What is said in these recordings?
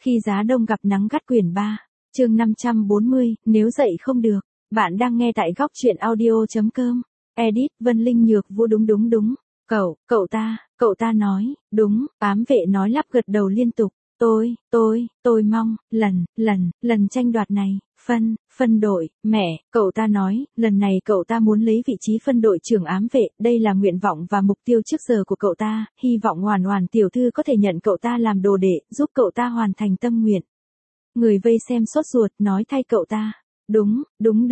Khi giá đông gặp nắng gắt quyển 3, chương 540, nếu dậy không được. Bạn đang nghe tại góc truyện audio.com. Edit, Vân Linh Nhược Vũ đúng. Cậu ta nói, đúng, ám vệ nói lắp gật đầu liên tục. Tôi mong, lần tranh đoạt này, phân đội, mẹ, cậu ta nói, lần này cậu ta muốn lấy vị trí phân đội trưởng ám vệ, đây là nguyện vọng và mục tiêu trước giờ của cậu ta, hy vọng Hoàn Hoàn tiểu thư có thể nhận cậu ta làm đồ đệ, giúp cậu ta hoàn thành tâm nguyện. Người vây xem sốt ruột, nói thay cậu ta. Đúng,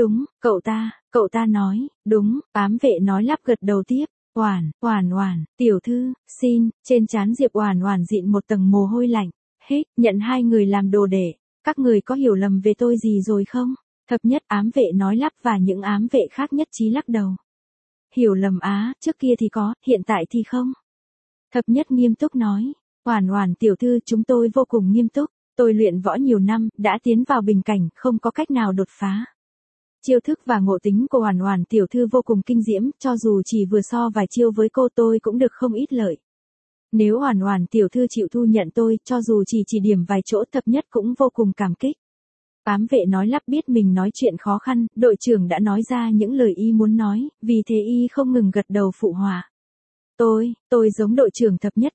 cậu ta nói, đúng, ám vệ nói lắp gật đầu tiếp. Hoàn, tiểu thư, xin, trên trán Diệp Hoàn dịn một tầng mồ hôi lạnh. Hết, nhận hai người làm đồ đệ, các người có hiểu lầm về tôi gì rồi không? Thập nhất ám vệ nói lắp và những ám vệ khác nhất trí lắc đầu. Hiểu lầm á, trước kia thì có, hiện tại thì không. Thập nhất nghiêm túc nói, Hoàn tiểu thư chúng tôi vô cùng nghiêm túc, tôi luyện võ nhiều năm, đã tiến vào bình cảnh, không có cách nào đột phá. Chiêu thức và ngộ tính của Hoàn tiểu thư vô cùng kinh diễm, cho dù chỉ vừa so vài chiêu với cô tôi cũng được không ít lợi. Nếu Hoàn tiểu thư chịu thu nhận tôi, cho dù chỉ điểm vài chỗ, thập nhất cũng vô cùng cảm kích. Ám vệ nói lắp biết mình nói chuyện khó khăn, đội trưởng đã nói ra những lời y muốn nói, vì thế y không ngừng gật đầu phụ họa. Tôi giống đội trưởng thập nhất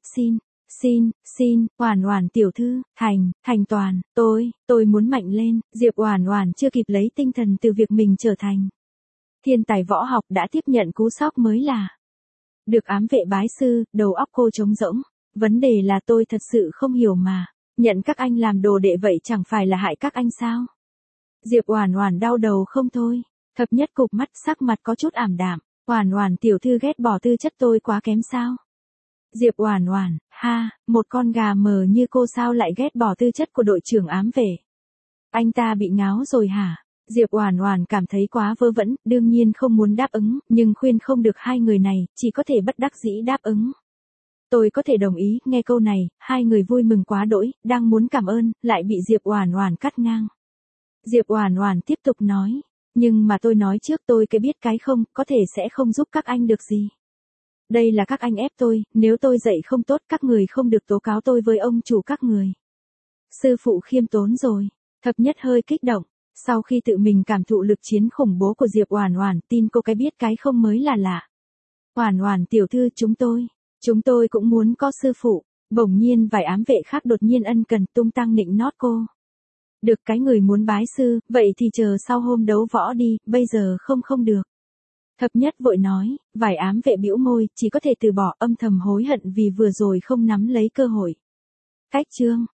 xin, Hoàn tiểu thư, thành toàn, tôi muốn mạnh lên, Diệp Hoàn chưa kịp lấy tinh thần từ việc mình trở thành thiên tài võ học đã tiếp nhận cú sốc mới là. Được ám vệ bái sư, đầu óc cô trống rỗng, vấn đề là tôi thật sự không hiểu mà, nhận các anh làm đồ đệ vậy chẳng phải là hại các anh sao? Diệp Hoàn đau đầu không thôi, thập nhất cụp mắt sắc mặt có chút ảm đạm, Hoàn tiểu thư ghét bỏ tư chất tôi quá kém sao? Diệp Hoàn, một con gà mờ như cô sao lại ghét bỏ tư chất của đội trưởng ám vệ? Anh ta bị ngáo rồi hả? Diệp Hoàn cảm thấy quá vớ vẩn, đương nhiên không muốn đáp ứng, nhưng khuyên không được hai người này, chỉ có thể bất đắc dĩ đáp ứng. Tôi có thể đồng ý, nghe câu này, hai người vui mừng quá đỗi, đang muốn cảm ơn, lại bị Diệp Hoàn cắt ngang. Diệp Hoàn tiếp tục nói, nhưng mà tôi nói trước tôi cái biết cái không, có thể sẽ không giúp các anh được gì. Đây là các anh ép tôi, nếu tôi dạy không tốt các người không được tố cáo tôi với ông chủ các người. Sư phụ khiêm tốn rồi, thập nhất hơi kích động, sau khi tự mình cảm thụ lực chiến khủng bố của Diệp Hoàn, tin cô cái biết cái không mới là lạ. Hoàn tiểu thư chúng tôi cũng muốn có sư phụ, bỗng nhiên vài ám vệ khác đột nhiên ân cần tung tăng nịnh nót cô. Được cái người muốn bái sư, vậy thì chờ sau hôm đấu võ đi, bây giờ không được. Thập nhất vội nói, vài ám vệ bĩu môi, chỉ có thể từ bỏ, âm thầm hối hận vì vừa rồi không nắm lấy cơ hội. Cách chương